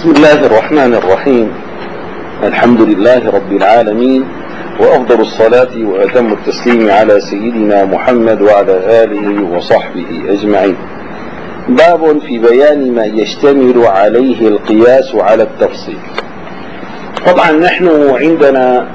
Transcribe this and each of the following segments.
بسم الله الرحمن الرحيم. الحمد لله رب العالمين، وأفضل الصلاة وأتم التسليم على سيدنا محمد وعلى آله وصحبه أجمعين. باب في بيان ما يشتمل عليه القياس على التفصيل. طبعا نحن عندنا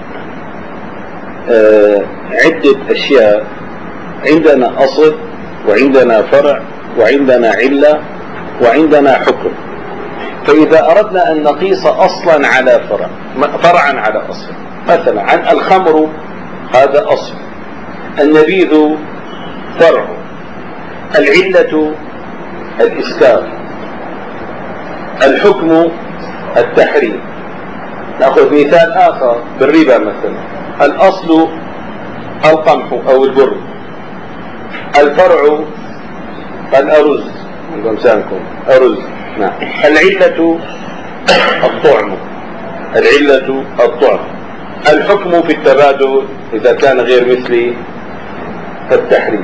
عدة أشياء، عندنا أصل وعندنا فرع وعندنا علة وعندنا حكم. فإذا أردنا أن نقيس أصلا على فرعا على أصل، مثلا عن الخمر هذا أصل، النبيذ فرع، العلة الإسكار، الحكم التحريم. نأخذ مثال آخر بالربا مثلا، الأصل القمح أو البر، الفرع الأرز، أرز. نعم. العلة الطعم، الحكم في التبادل إذا كان غير مثلي التحريم.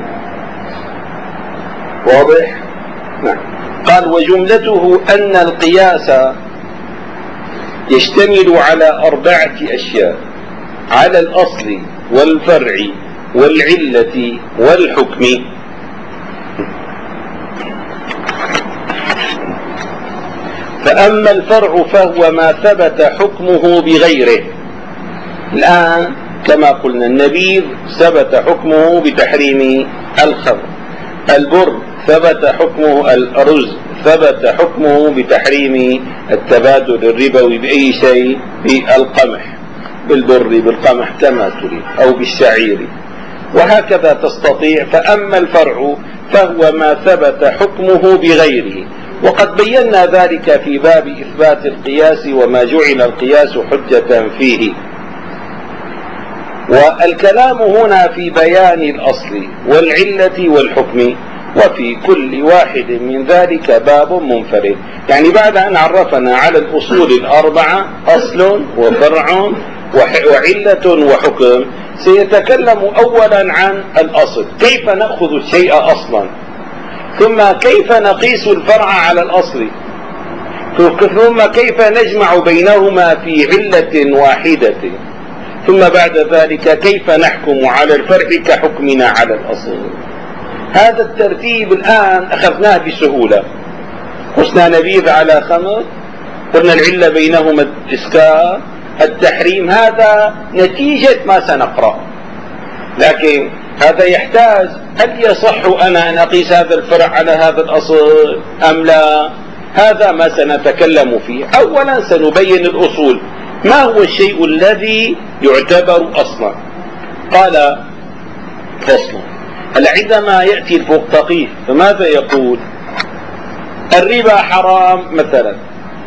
واضح؟ نعم. قال وجملته أن القياس يشتمل على 4 أشياء: على الأصل والفرع والعلة والحكم. فأما الفرع فهو ما ثبت حكمه بغيره. الآن كما قلنا النبيذ ثبت حكمه بتحريم الخمر، البر ثبت حكمه، الأرز ثبت حكمه بتحريم التبادل الربوي بأي شيء، بالقمح، بالبر، بالقمح كما تريد، أو بالشعير، وهكذا تستطيع. فأما الفرع فهو ما ثبت حكمه بغيره، وقد بينا ذلك في باب إثبات القياس وما جعل القياس حجة فيه. والكلام هنا في بيان الأصل والعلة والحكم، وفي كل واحد من ذلك باب منفرد. يعني بعد أن عرفنا على الأصول 4 أصل وفرع وعلة وحكم، سيتكلم أولا عن الأصل، كيف نأخذ الشيء أصلا، ثم كيف نقيس الفرع على الأصل، ثم كيف نجمع بينهما في علة واحدة، ثم بعد ذلك كيف نحكم على الفرع كحكمنا على الأصل. هذا الترتيب الآن أخذناه بسهولة. قسنا نبيذ على خمر، قلنا العلة بينهما الإسكار، التحريم، هذا نتيجة ما سنقرأ. لكن هذا يحتاج، هل يصح أنا أن أقيس هذا الفرع على هذا الأصل أم لا؟ هذا ما سنتكلم فيه. أولا سنبين الأصول، ما هو الشيء الذي يعتبر أصلا. قال فصل: عندما يأتي الفقيه فماذا يقول؟ الربا حرام مثلا،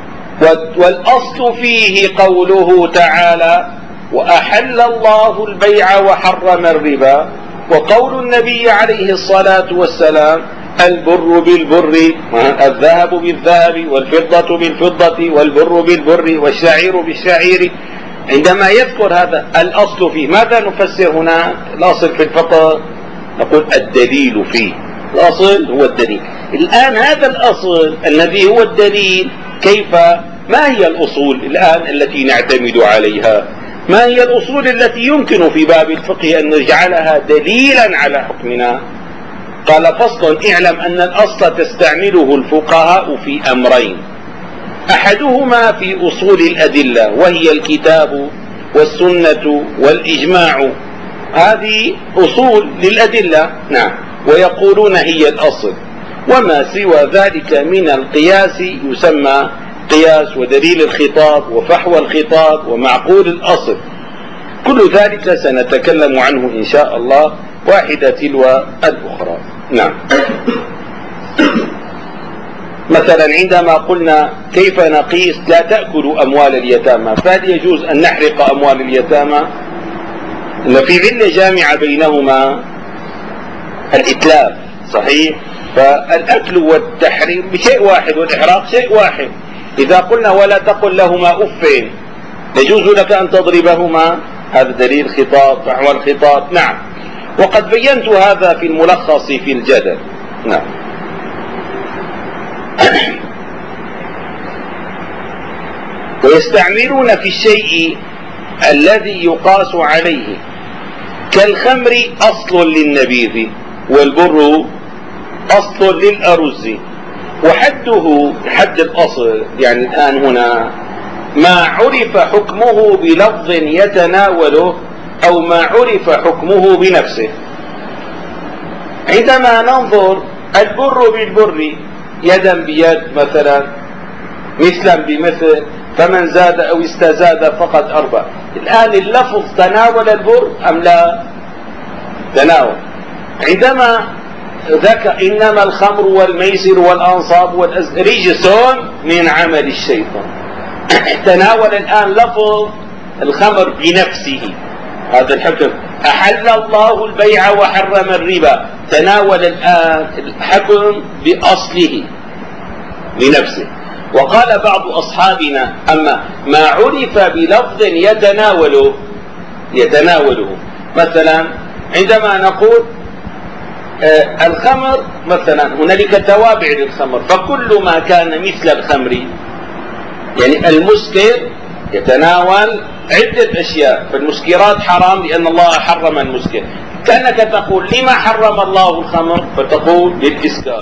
والأصل فيه قوله تعالى: وأحل الله البيع وحرم الربا، وقول النبي عليه الصلاة والسلام: البر بالبر، الذهب بالذهب، والفضة بالفضة، والبر بالبر، والشعير بالشعير. عندما يذكر هذا الأصل فيه، ماذا نفسر هنا؟ الأصل في الفقه نقول الدليل فيه، الأصل هو الدليل. الآن هذا الأصل الذي هو الدليل، ما هي الأصول الآن التي نعتمد عليها؟ ما هي الأصول التي يمكن في باب الفقه أن نجعلها دليلا على حكمنا؟ قال فصل: اعلم أن الأصل تستعمله الفقهاء في أمرين: أحدهما في أصول الأدلة، وهي الكتاب والسنة والإجماع، هذه أصول للأدلة، نعم، ويقولون هي الأصل. وما سوى ذلك من القياس يسمى قياس، ودليل الخطاب، وفحوى الخطاب، ومعقول الأصل. كل ذلك سنتكلم عنه إن شاء الله واحدة تلو الأخرى. نعم. مثلا عندما قلنا كيف نقيس لا تأكلوا أموال اليتامى، فهل يجوز أن نحرق أموال اليتامى؟ إن في علة جامعة بينهما الإتلاف، صحيح؟ فالأكل والتحريم بشيء واحد، والإحراق شيء واحد. إذا قلنا ولا تقل لهما أف، يجوز لك أن تضربهما، هذا دليل خطاب، فحوى الخطاب، نعم. وقد بينت هذا في الملخص في الجدل، نعم. ويستعملون في الشيء الذي يقاس عليه، كالخمر أصل للنبيذ والبر أصل للأرز، وحده حد الأصل يعني الآن هنا ما عرف حكمه بلفظ يتناوله أو ما عرف حكمه بنفسه. عندما ننظر البر بالبر يدا بيد مثلا، مثلا بمثل، فمن زاد أو استزاد فقد أربع. الآن اللفظ تناول البر أم لا؟ تناول. عندما ذكر إنما الخمر والميسر والأنصاب رجس من عمل الشيطان، تناول الآن لفظ الخمر بنفسه، هذا الحكم. أحل الله البيع وحرم الربا، تناول الآن الحكم بأصله بنفسه. وقال بعض أصحابنا أما ما عرف بلفظ يتناوله مثلا عندما نقول الخمر مثلا، هنالك توابع للخمر، فكل ما كان مثل الخمر يعني المسكر يتناول عدة أشياء، فالمسكرات حرام لأن الله حرم المسكر. كأنك تقول لما حرم الله الخمر؟ فتقول للإسكار.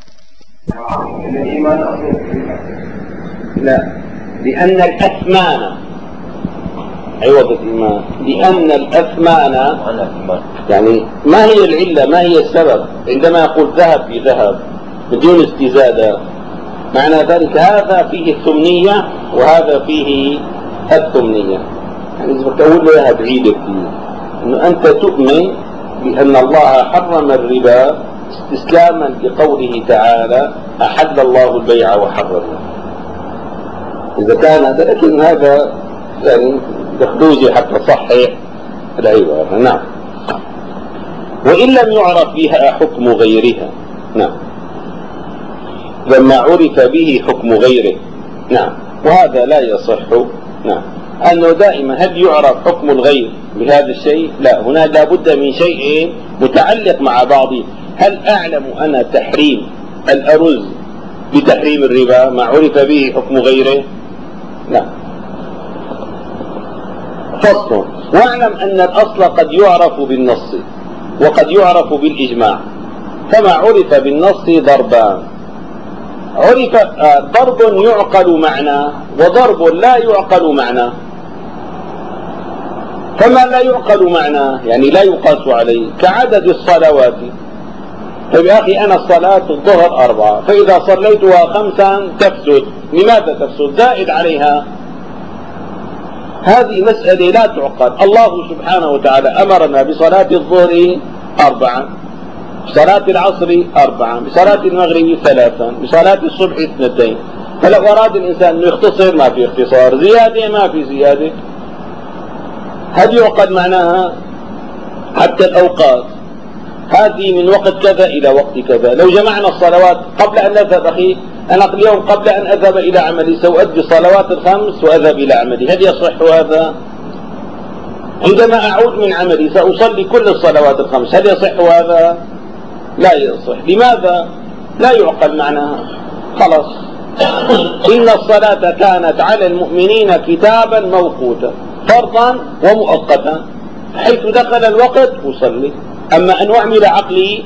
لا، لأن الأثمان عوض الإيمان، لأن الأثمان يعني ما هي العلة، ما هي السبب عندما يقول ذهب بذهب بدون استزادة؟ معنى ذلك هذا فيه الثمنية وهذا فيه الثمنية. يعني إذا بتقول له يا بعيدة كثير إنه أنت تؤمن بأن الله حرم الربا استسلاما لقوله تعالى أحل الله البيع وحرمه. إذا كان هذا، لكن هذا يعني دخلوزي حتى صحيح العبارة. نعم. وإن لم يعرف بها حكم غيرها، نعم، لما عرف به حكم غيره، نعم، وهذا لا يصح. نعم، أنه دائما هل يعرف حكم الغير بهذا الشيء؟ لا، هنا لابد من شيء متعلق مع بعضه. هل أعلم أنا تحريم الأرز بتحريم الربا ما عرف به حكم غيره؟ لا. فصل: واعلم أن الأصل قد يعرف بالنص وقد يعرف بالإجماع، فما عرف بالنص ضربان: عرف ضرب يعقل معناه وضرب لا يعقل معناه. فما لا يعقل معناه يعني لا يقاس عليه كعدد الصلوات. طيب يا أخي أنا الصلاة الظهر 4، فإذا صليتها 5 تفسد. لماذا تفسد؟ زائد عليها. هذه مسألة لا تعقل. الله سبحانه وتعالى أمرنا بصلاة الظهر 4، بصلاة العصر 4، بصلاة المغرب 3، بصلاة الصبح 2. فلو أراد الإنسان أن يختصر ما في اختصار، زيادة ما في زيادة. هل يعقل معناها؟ حتى الأوقات هذه من وقت كذا إلى وقت كذا. لو جمعنا الصلوات قبل أن نذهب، أخي أنا اليوم قبل أن أذهب إلى عملي سأؤدي الصلوات 5 وأذهب إلى عملي، هل يصح هذا؟ عندما أعود من عملي سأصلي كل الصلوات 5، هل يصح هذا؟ لا يصح. لماذا؟ لا يعقل معناها. خلاص. إن الصلاة كانت على المؤمنين كتابا موقوتا فرضا ومؤقتا، حيث دخل الوقت أصلي. أما أن أعمل عقلي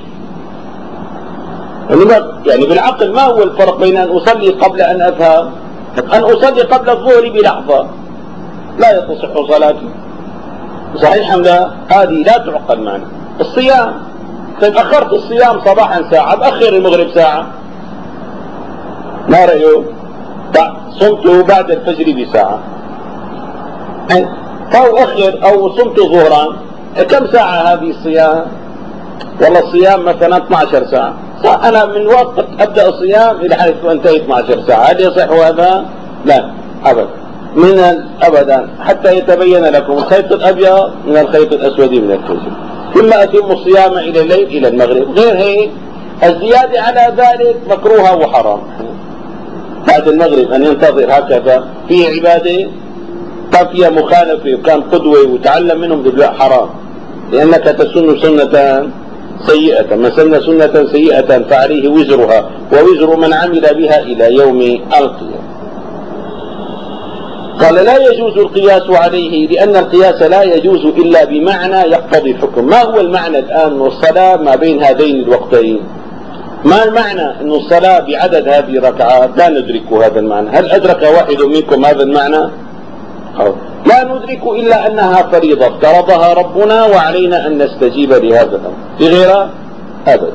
يعني بالعقل ما هو الفرق بين أن أصلي قبل أن أذهب أن أصلي قبل الظهر بلحظة؟ لا تصح صلاتي. صحيح أم لا؟ هذه لا تعقل معنا. الصيام، طيب أخرت الصيام صباحا ساعة، بأخر المغرب ساعة، ما رأيه؟ صمت بعد الفجر بساعة، أو أخر أو صمت ظهرا، كم ساعة هذه الصيام؟ والله الصيام مثلا 12 ساعة، أنا من وقت أبدأ الصيام إلى حيث أنتهي 12 ساعة، هل يصح هذا؟ لا أبدا، أبدا، حتى يتبين لكم الخيط الأبيض من الخيط الأسود من الفجر، ثم أتم الصيام إلى الليل إلى المغرب. غير هيك الزيادة على ذلك مكروهة وحرام. بعد المغرب أن ينتظر هكذا فيه عبادة، كان فيها مخالفة وكان قدوة وتعلم منهم، لا حرام، لأنك تسن سنة سيئة. من سن سنة سيئة فعليه وزرها ووزر من عمل بها إلى يوم القيامة. قال لا يجوز القياس عليه لأن القياس لا يجوز إلا بمعنى يقتضي الحكم. ما هو المعنى الآن من الصلاة ما بين هذين الوقتين؟ ما المعنى أن الصلاة بعدد هذه الركعات؟ لا ندرك هذا المعنى. هل أدرك واحد منكم هذا المعنى؟ لا ندرك إلا أنها فريضة افترضها ربنا وعلينا أن نستجيب لهذا الأمر بغير أبدا،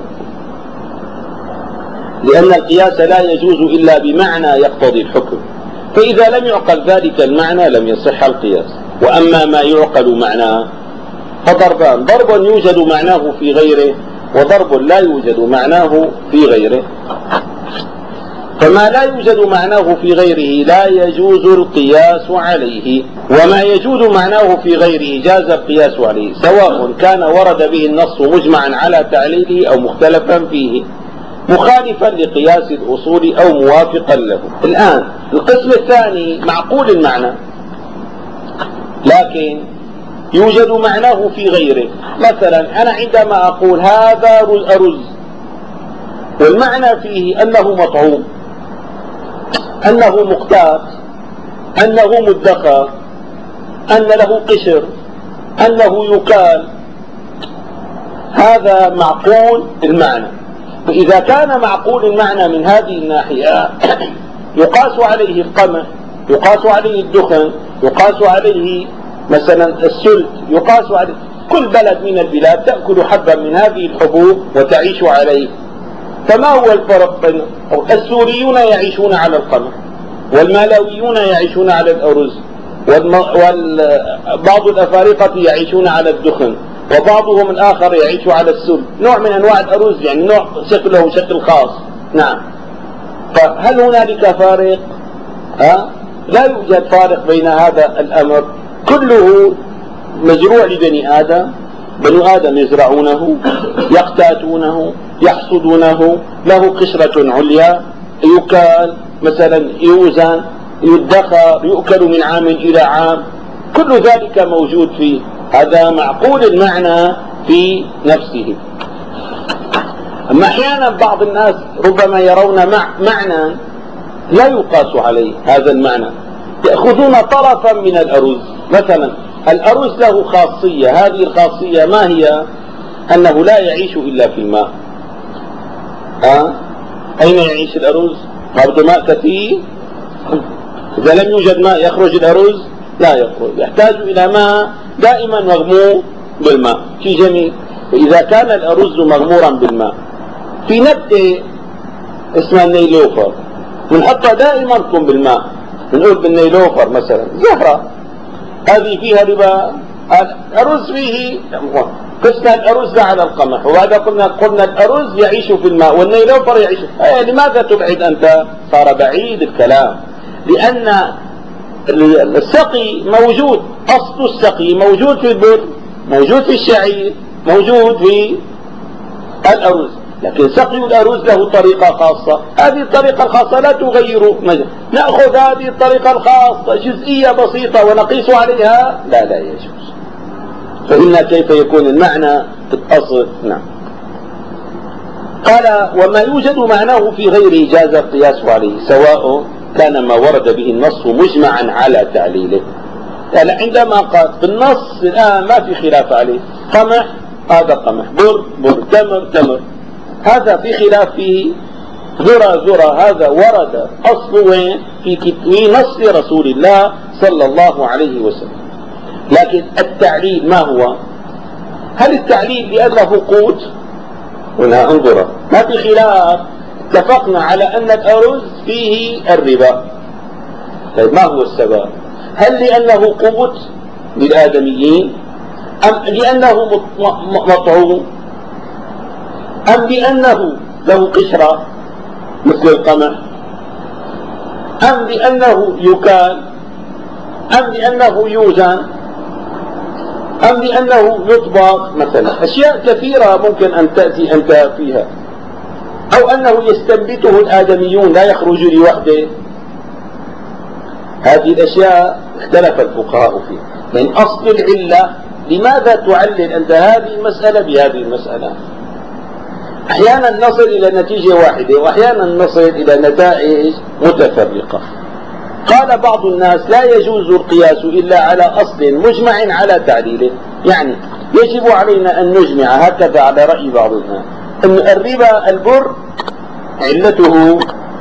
لأن القياس لا يجوز إلا بمعنى يقتضي الحكم، فإذا لم يعقل ذلك المعنى لم يصح القياس. وأما ما يعقل معناه فضربان: ضرب يوجد معناه في غيره، وضرب لا يوجد معناه في غيره. فما لا يوجد معناه في غيره لا يجوز القياس عليه، وما يجوز معناه في غيره جاز القياس عليه، سواء كان ورد به النص مجمعا على تعليله أو مختلفا فيه، مخالفا لقياس الأصول أو موافقا له. الآن القسم الثاني معقول المعنى لكن يوجد معناه في غيره. مثلا أنا عندما أقول هذا أرز والمعنى فيه أنه مطعوم، أنه مقتات، أنه مدخر، أن له قشر، أنه يكال، هذا معقول المعنى. فإذا كان معقول المعنى من هذه الناحية يقاس عليه القمح، يقاس عليه الدخن، يقاس عليه مثلا السلت، يقاس عليه كل بلد من البلاد تأكل حبا من هذه الحبوب وتعيش عليه. فما هو الفرق بين السوريون يعيشون على القمح، والمالاويون يعيشون على الأرز، وبعض الأفارقة يعيشون على الدخن، وبعضهم الآخر يعيش على السل، نوع من أنواع الأرز، يعني نوع شكله شكل خاص. نعم، فهل هنالك فارق؟ لا يوجد فارق بين هذا الأمر، كله مزروع لبني آدم. بني آدم يزرعونه، يقتاتونه، يحصدونه، له قشرة عليا، يكال مثلا، يوزن، يدخر، يؤكل من عام إلى عام، كل ذلك موجود فيه. هذا معقول المعنى في نفسه. أما أحيانا بعض الناس ربما يرون معنى لا يقاس عليه هذا المعنى، يأخذون طرفا من الأرز. مثلا الأرز له خاصية، هذه الخاصية ما هي؟ أنه لا يعيش إلا في الماء. أين يعيش الأرز؟ برضو ماء كثير. إذا لم يوجد ماء يخرج الأرز؟ لا يخرج، يحتاج إلى ماء دائما مغمور بالماء. شيء جميل. فإذا كان الأرز مغمورا بالماء في نبتة اسمها النيلوفر بنحطها دائما تكون بالماء، بنقول بالنيلوفر مثلا زهرة، هذه فيها ربا. الأرز فيه قسنا الأرز على القمح، وهذا قلنا الأرز يعيش في الماء والنيلوفر يعيش. لماذا تبعد أنت؟ صار بعيد الكلام، لأن السقي موجود، أصل السقي موجود في البر، موجود في الشعير، موجود في الأرز، لكن سقي الأرز له طريقة خاصة. هذه الطريقة الخاصة لا تغير. نأخذ هذه الطريقة الخاصة جزئية بسيطة ونقيس عليها؟ لا يجوز. فإن كيف يكون المعنى في الأصل؟ نعم. قال وما يوجد معناه في غيره جاز القياس عليه، سواء كان ما ورد به النص مجمعا على تعليله. يعني عندما قال بالنص الآن ما في خلاف عليه، قمح هذا قمح، بر، تمر، هذا في خلاف فيه. ذرة هذا ورد أصله وين؟ في نص رسول الله صلى الله عليه وسلم. لكن التعليل ما هو؟ هل التعليل لأنه قوت؟ ولا انظر، ما في خلاف، اتفقنا على أن الأرز فيه الربا. طيب ما هو السبب؟ هل لأنه قوت للآدميين، أم لأنه مطعوم، أم لأنه له قشرة مثل القمح، أم لأنه يكال، أم لأنه يوزن، أم لأنه يطبخ مثلا؟ أشياء كثيرة ممكن أن تأتي أنت فيها، أو أنه يستنبته الآدميون لا يخرج لوحده. هذه الأشياء اختلف الفقهاء فيها. من أصل العلة لماذا تعلل أنت هذه المسألة بهذه المسألة؟ أحيانا نصل إلى نتيجة واحدة، وأحيانا نصل إلى نتائج متفرقة. قال بعض الناس لا يجوز القياس إلا على أصل مجمع على تعليله، يعني يجب علينا أن نجمع هكذا على رأي بعض الناس أن الربا البر علته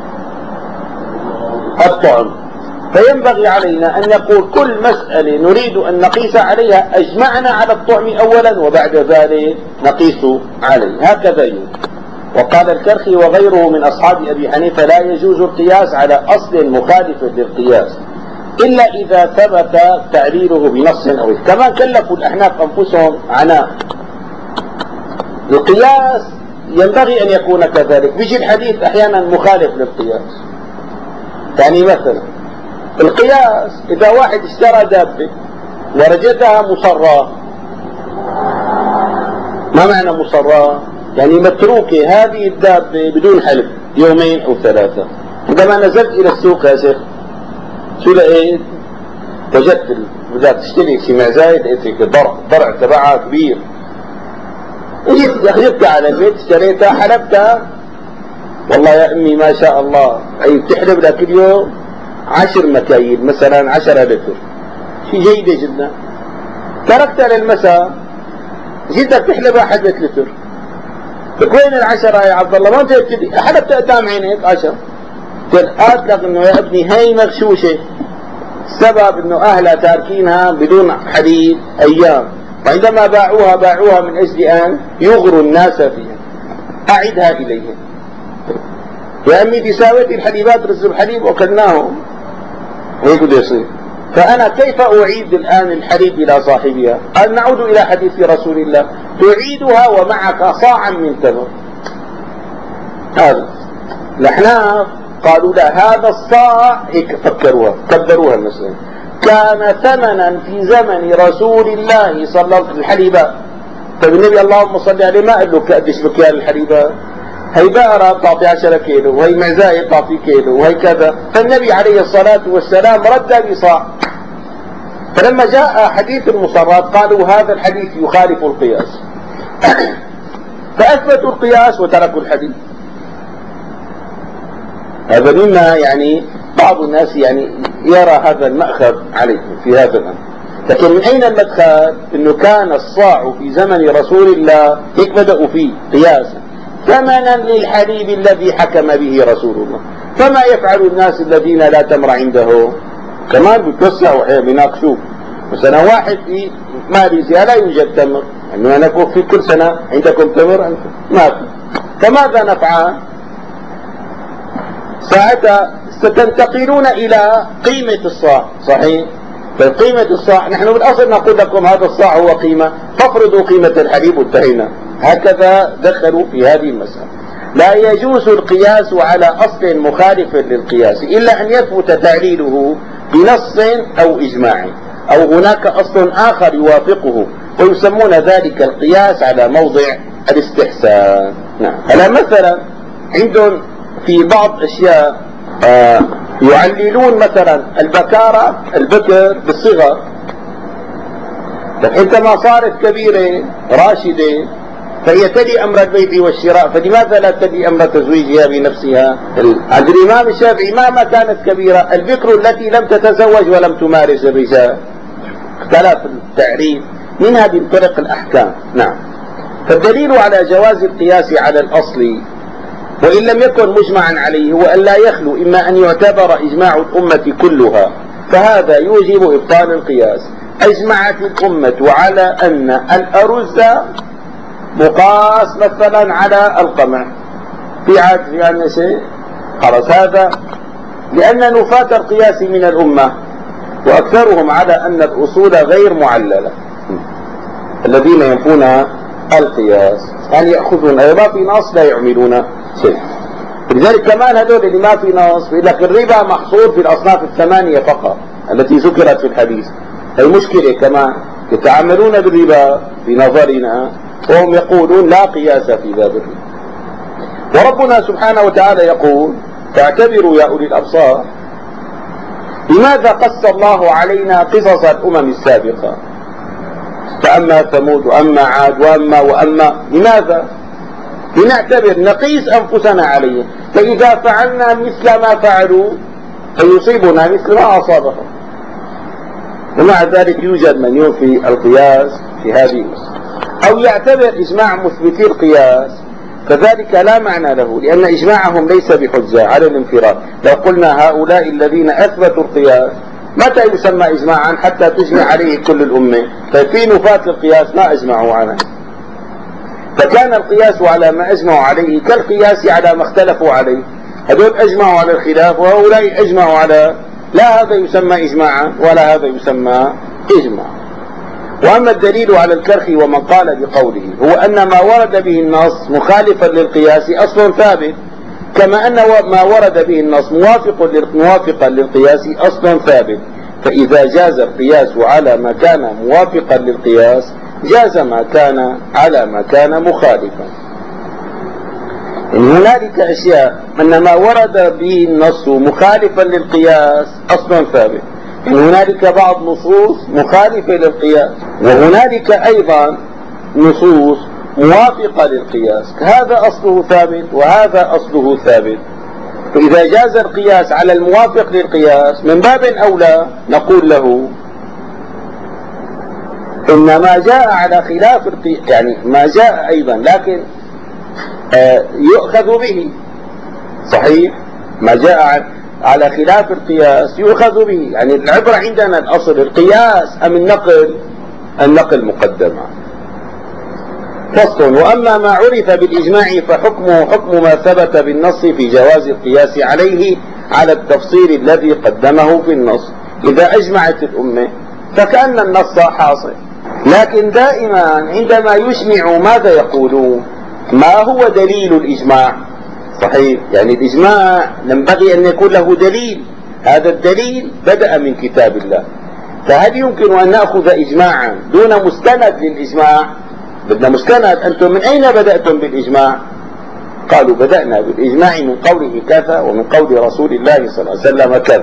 الطعم، فينبغي علينا أن نقول كل مسألة نريد أن نقيس عليها أجمعنا على الطعم أولا وبعد ذلك نقيس عليه، هكذا يوجد. وقال الكرخي وغيره من أصحاب أبي حنيفة لا يجوز القياس على أصل مخالف للقياس إلا إذا ثبت تعليله بنص أو كما كلفوا الأحناف أنفسهم عناء. القياس ينبغي أن يكون كذلك، بيجي الحديث أحيانا مخالف للقياس. يعني مثلا القياس إذا واحد اشترى دابة ورجدها مصراه، ما معنى مصراه؟ يعني متروكة هذه الدابة بدون حلب يومين أو ثلاثة. عندما نزلت إلى السوق يا شيخ شو لقيت؟ وجدت بدك تشتري شي معزاية، لقيت الضرع تبعها كبير، جبتها على البيت اشتريتها حلبتها، والله يا أمي ما شاء الله أي بتحلب لها كل يوم 10 مكاييل مثلا 10 لتر، شيء جيدة جدا. تركتها للمساء جيتها بتحلبها 1 لتر، وين ال10 يا عبد الله؟ ما انت حلبتها قدام عينيك 10. قالت لك انه يا ابني هي مغشوشة، السبب انه اهلها تاركينها بدون حليب ايام، وعندما باعوها من اجل ان يغروا الناس فيها. اعدها اليهم يا امي، دي ساويتي الحليبات رز الحليب وكلناهم، هيك بده يصير. فانا كيف اعيد الان الحليب الى صاحبها؟ قال نعود الى حديث رسول الله تعيدها ومعك صاعا من تمر. هذا الاحناف قالوا لا، هذا الصاع هيك فكروها كبروها المسألة، كان ثمنا في زمن رسول الله صلى الله عليه وسلم الحليبات. طيب النبي اللهم صل عليه ما قال له قديش بكيال الحليبات؟ هي بقرة بتعطي 10 كيلو، وهي معزاية بتعطي كيلو، وهي كذا، فالنبي عليه الصلاة والسلام رد بصاع. فلما جاء حديث المصرات قالوا هذا الحديث يخالف القياس فأثبتوا القياس وتركوا الحديث. هذا مما يعني بعض الناس يعني يرى هذا المأخذ عليه في هذا الأمر. لكن من أين المدخل؟ إنه كان الصاع في زمن رسول الله هيك بدأوا فيه قياسا ثمنا للحليب الذي حكم به رسول الله. فما يفعل الناس الذين لا تمر عندهم؟ كمان بتوسعوا وحين بيناقشوه. مثلا واحد في ماليزيا لا يوجد تمر، انه انا في كل سنه عندكم تمر؟ انتم ما في. فماذا نفعل؟ ساعتها ستنتقلون الى قيمه الصاع، صحيح؟ فقيمه الصاع نحن بالاصل نقول لكم هذا الصاع هو قيمه، فافرضوا قيمه الحليب وانتهينا. هكذا دخلوا في هذه المسألة. لا يجوز القياس على أصل مخالف للقياس إلا أن يثبت تعليله بنص أو إجماع، أو هناك أصل آخر يوافقه، ويسمون ذلك القياس على موضع الاستحسان. نعم. هلا مثلا عندهم في بعض أشياء يعللون مثلا البكارة البكر بالصغر، عندما صارت كبيرة راشدة فهي تلي أمر البيع والشراء، فلماذا لا تلي أمر تزويجها بنفسها؟ عند الإمام الشافعي مهما كانت كبيرة البكر التي لم تتزوج ولم تمارس الرجال. اختلف التعريف، منها بطرق الأحكام. نعم. فالدليل على جواز القياس على الأصل وإن لم يكن مجمعا عليه هو أن لا يخلو إما أن يعتبر إجماع الأمة كلها، فهذا يوجب إبطال القياس. أجمعت الأمة على أن الأرز مقاس مثلا على القمح، في عاد يعني شيء خلاص، هذا لأن نفاة القياس من الأمة، وأكثرهم على أن الأصول غير معللة، الذين ينفون القياس يعني يأخذون ما في نص لا يعملون شيء. لذلك كمان هذول اللي ما في نص بيقول لك الربا محصور في الأصناف الثمانية فقط التي ذكرت في الحديث. هي مشكلة كمان، يتعاملون بالربا في نظرنا وهم يقولون لا قياس في باب الربا. وربنا سبحانه وتعالى يقول فاعتبروا يا أولي الأبصار. لماذا قص الله علينا قصص الأمم السابقة؟ فأما ثمود وأما عاد وأما لماذا؟ لنعتبر، نقيس أنفسنا عليه، فإذا فعلنا مثل ما فعلوا فيصيبنا مثل ما أصابهم. ومع ذلك يوجد من ينفي القياس في هذه أو يعتبر إجماع مثبتي القياس، فذلك لا معنى له، لأن إجماعهم ليس بحجة على الانفراد. لو قلنا هؤلاء الذين أثبتوا القياس متى يسمى إجماعا حتى تجمع عليه كل الأمة؟ ففي نفاة القياس ما أجمعوا عنه، فكان القياس على ما أجمعوا عليه كالقياس على ما اختلفوا عليه. هذول أجمعوا على الخلاف وهؤلاء أجمعوا على، لا هذا يسمى إجماعا ولا هذا يسمى إجماعا. وأما الدليل على الكرخ ومن قال بقوله هو أن ما ورد به النص مخالفا للقياس أصل ثابت، كما أن ما ورد به النص موافقا للقياس أصل ثابت. فإذا جاز القياس على ما كان موافقا للقياس جاز ما كان على ما كان مخالفا. إن هنالك أشياء أن ما ورد به النص مخالفا للقياس أصل ثابت، إن هنالك بعض نصوص مخالفة للقياس، وهنالك أيضا نصوص موافقة للقياس، هذا أصله ثابت وهذا أصله ثابت. فإذا جاز القياس على الموافق للقياس من باب أولى نقول له إن ما جاء على خلاف القياس، يعني ما جاء أيضا لكن يؤخذ به، صحيح، ما جاء على خلاف القياس يؤخذ به، يعني العبرة عندنا الأصل القياس أم النقل مقدم. فصل. وأما ما عرف بالإجماع فحكمه حكم ما ثبت بالنص في جواز القياس عليه على التفصيل الذي قدمه في النص. إذا أجمعت الأمة فكأن النص حاصل، لكن دائما عندما يجمع ماذا يقولون؟ ما هو دليل الإجماع؟ صحيح، يعني الإجماع ينبغي أن يكون له دليل، هذا الدليل بدأ من كتاب الله، فهل يمكن أن نأخذ إجماعا دون مستند للإجماع؟ بدنا مستند. أنتم من أين بدأتم بالإجماع؟ قالوا بدأنا بالإجماع من قوله كذا ومن قول رسول الله صلى الله عليه وسلم كذا.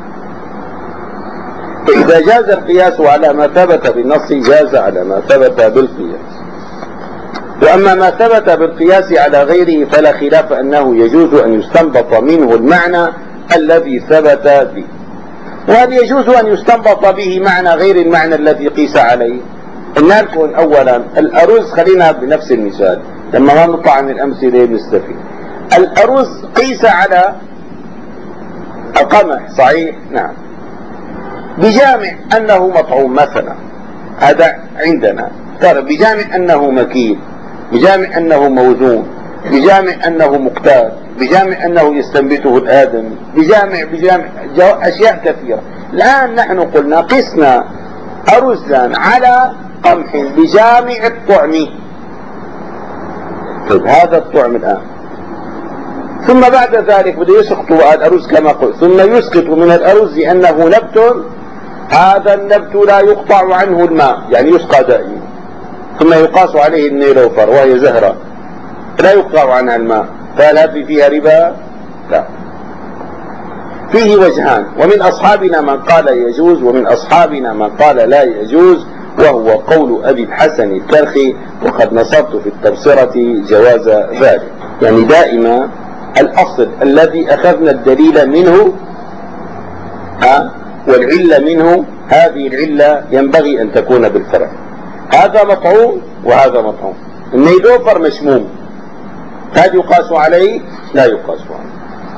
فإذا جاز القياس على ما ثبت بالنص جاز على ما ثبت بالقياس. وأما ما ثبت بالقياس على غيره فلا خلاف أنه يجوز أن يستنبط منه المعنى الذي ثبت به. وهل يجوز أن يستنبط به معنى غير المعنى الذي قيس عليه؟ قلنا لكم أولا الأرز، خلينا بنفس المثال لما ما نطلع من الأمثلة نستفيد. الأرز قيس على القمح، صحيح؟ نعم، بجامع أنه مطعوم مثلا، هذا عندنا، بجامع أنه مكيل، بجامع أنه موزون، بجامع أنه مقتات، بجامع أنه يستنبته الآدمي، بجامع أشياء كثيرة. الآن نحن قلنا قسنا أرزا على قمح بجامع الطعم. طيب هذا الطعم الآن، ثم بعد ذلك بده يسقط الأرز كما قلت، ثم يسقط من الأرز لأنه نبت، هذا النبت لا يقطع عنه الماء، يعني يسقى دائما، ثم يقاس عليه النيلوفر وهي زهرة لا يقطع عنها الماء، فهل هذه فيها ربا؟ لا. فيه وجهان، ومن أصحابنا من قال يجوز ومن أصحابنا من قال لا يجوز، وهو قول أبي الحسن الكرخي، وقد نصبت في التبصرة جواز ذلك. يعني دائما الأصل الذي أخذنا الدليل منه والعلة منه، هذه العلة ينبغي أن تكون بالفرع، هذا مطعوم وهذا مطعوم. النيلوفر مشموم، هل يقاس عليه؟ لا يقاس عليه.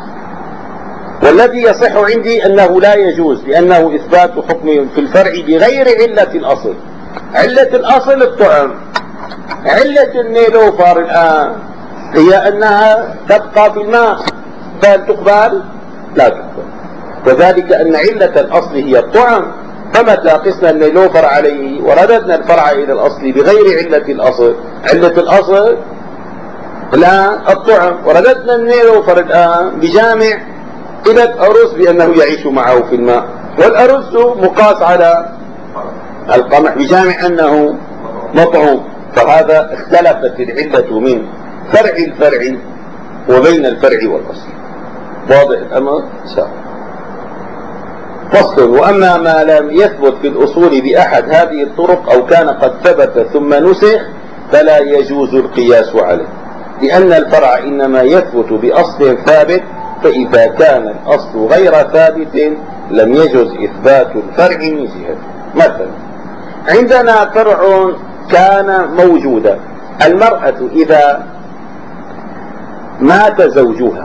والذي يصح عندي أنه لا يجوز، لأنه إثبات حكم في الفرع بغير علة الأصل. علة الأصل الطعم، علة النيلوفر الآن هي أنها تبقى في الماء، فهل تقبل؟ لا تقبل. وذلك أن علة الأصل هي الطعم، فمتى قسنا النيلوفر عليه ورددنا الفرع إلى الأصل بغير علة الأصل، علة الأصل الآن الطعم، ورددنا النيلوفر الآن بجامع إلى الأرز بأنه يعيش معه في الماء، والأرز مقاس على القمح بجامع أنه مطعوم، فهذا اختلفت العلة من فرع الفرع وبين الفرع والأصل. واضح الأمر؟ سهل. فصل. وأما ما لم يثبت في الأصول بأحد هذه الطرق أو كان قد ثبت ثم نسخ فلا يجوز القياس عليه، لأن الفرع إنما يثبت بأصل ثابت فإذا كان الأصل غير ثابت لم يجوز إثبات الفرع من جهة. مثلا عندنا فرع كان موجودا، المرأة إذا مات زوجها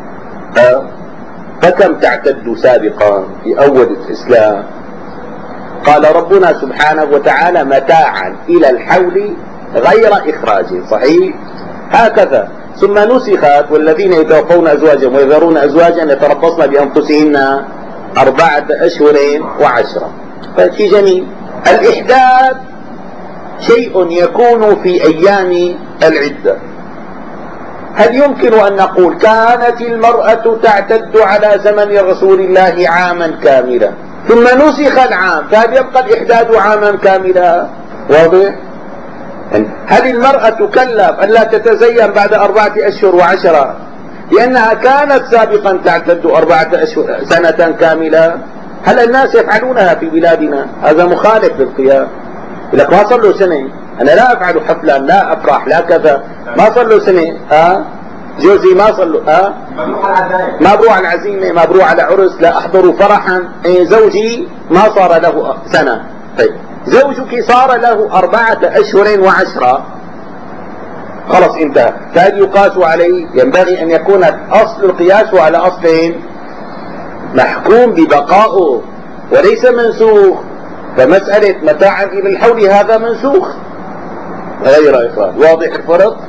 فكم تعتد سابقا في أول الإسلام؟ قال ربنا سبحانه وتعالى متاعا إلى الحول غير إخراج، صحيح؟ هكذا ثم نسخت والذين يتوفون أزواجهم ويذرون أزواجا يتربصن بأنفسهن 4 أشهر و10. فشي جميل. الإحداث شيء يكون في أيام العدة. هل يمكن أن نقول كانت المرأة تعتد على زمن رسول الله عاما كاملا ثم نسخ العام فهل يبقى الإحداث عاما كاملا؟ واضح؟ هل المرأة تكلف أن لا تتزين بعد 4 أشهر و10 لأنها كانت سابقا تعتد 4 أشهر سنة كاملة؟ هل الناس يفعلونها في بلادنا؟ هذا مخالف للقيام. يقول لك ما صار له سنة أنا لا أفعل حفلا، لا أفرح، لا كذا، ما صار له سنة. جوزي ما صار له ما بروح على العزيمة، ما بروح على عرس، لا أحضر فرحا. زوجي ما صار له سنة. طيب زوجك صار له 4 أشهر و10 خلص انتهى، فهل يقاس عليه؟ ينبغي أن يكون أصل القياس على أصل محكوم ببقائه وليس منسوخ. فمسألة متاعا إلى الحول هذا منسوخ غير إخراج. واضح الفرق؟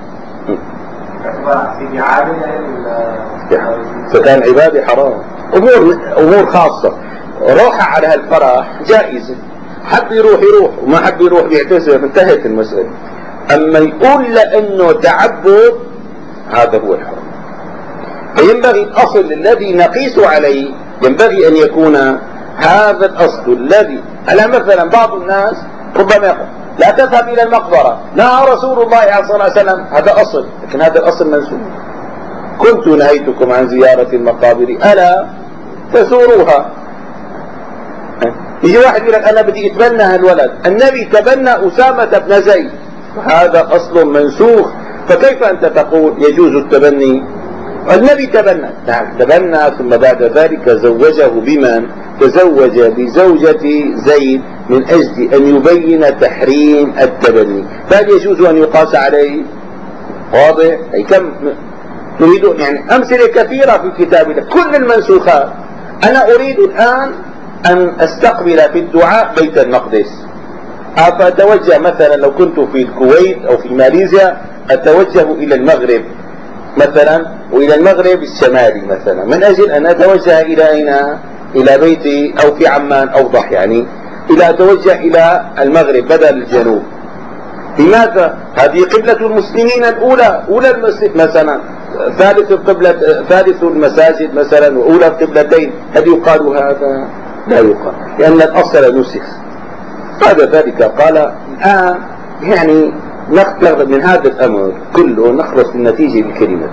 فكان عبادي حرام، أمور خاصة. روح على هالفرح جائزة، حب يروح وما حب يروح بيعتذر، انتهت المسألة. أما يقول لأنه تعبد هذا هو الحرام. فينبغي الأصل الذي نقيس عليه ينبغي أن يكون هذا الأصل الذي ألا مثلا بعض الناس ربما يقول لا تذهب إلى المقبرة، نهى رسول الله صلى الله عليه وسلم، هذا أصل، لكن هذا الأصل منسوخ. كنت نهيتكم عن زيارة المقابر ألا تزوروها. يجي واحد يقول لك أنا بدي أتبنى هالولد، النبي تبنى أسامة بن زيد، هذا أصل منسوخ. فكيف أنت تقول يجوز التبني؟ النبي تبنى، نعم تبنى، ثم بعد ذلك زوجه بمن؟ تزوج بزوجة زيد من أجل أن يبين تحريم التبني، فهل يجوز أن يقاس عليه؟ واضح؟ أي كم نريد يعني أمثلة كثيرة في كتاب الله كل المنسوخات. أنا أريد الآن أن أستقبل في الدعاء بيت المقدس، فأتوجه مثلا لو كنت في الكويت أو في ماليزيا أتوجه إلى المغرب مثلا، وإلى المغرب الشمالي مثلا، من أجل أن أتوجه إلى أين؟ إلى بيتي، أو في عمان أوضح يعني، إلى أتوجه إلى المغرب بدل الجنوب. لماذا؟ هذه قبلة المسلمين الأولى، أولى المسجد مثلا، ثالث المساجد مثلا، وأولى القبلتين. هل يقال هذا؟ لا يقال، لأن الأصل نسخ. بعد ذلك قال الآن يعني نخرج من هذا الأمر كله، نخلص من نتيجة الكلمة.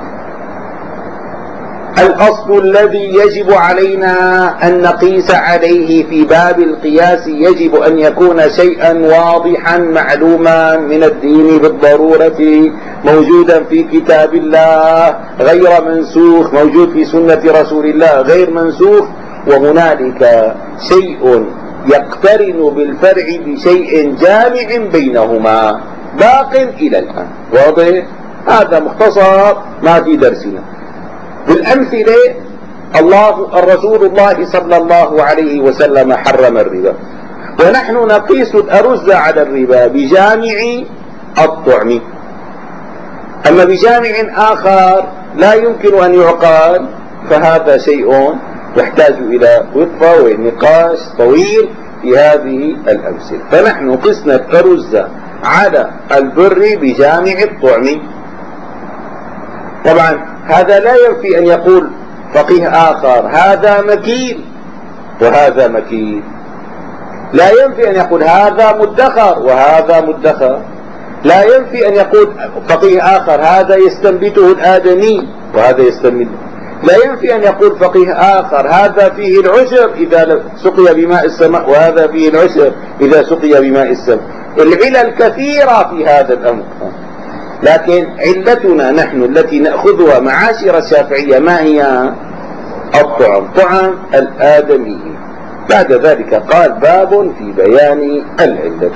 الأصل الذي يجب علينا أن نقيس عليه في باب القياس يجب أن يكون شيئا واضحا معلوما من الدين بالضرورة، موجودا في كتاب الله غير منسوخ، موجود في سنة رسول الله غير منسوخ، وهنالك شيء يقترن بالفرع بشيء جامع بينهما باق إلى الآن. واضح؟ هذا مختصر ما في درسنا. بالأمثلة الرسول الله صلى الله عليه وسلم حرم الربا، ونحن نقيس الأرز على الربا بجامع الطعم، أما بجامع آخر لا يمكن أن يعقل، فهذا شيء يحتاج إلى وقفة ونقاش طويل في هذه الأمثلة. فنحن قسنا الأرز على البر بجامع الطعم. طبعا هذا لا ينفي أن يقول فقيه آخر هذا مكيل وهذا مكيل، لا ينفي أن يقول هذا مدخر وهذا مدخر، لا ينفي أن يقول فقيه آخر هذا يستنبته الآدمي وهذا يستنبته، لا ينفي أن يقول فقيه آخر هذا فيه العشر إذا سقي بماء السماء وهذا فيه العشر إذا سقي بماء السماء. العلل كثيرة في هذا الأمر، لكن علتنا نحن التي نأخذها معاشر الشافعية ما هي؟ الطعم طعم الآدمي. بعد ذلك قال باب في بيان العلة.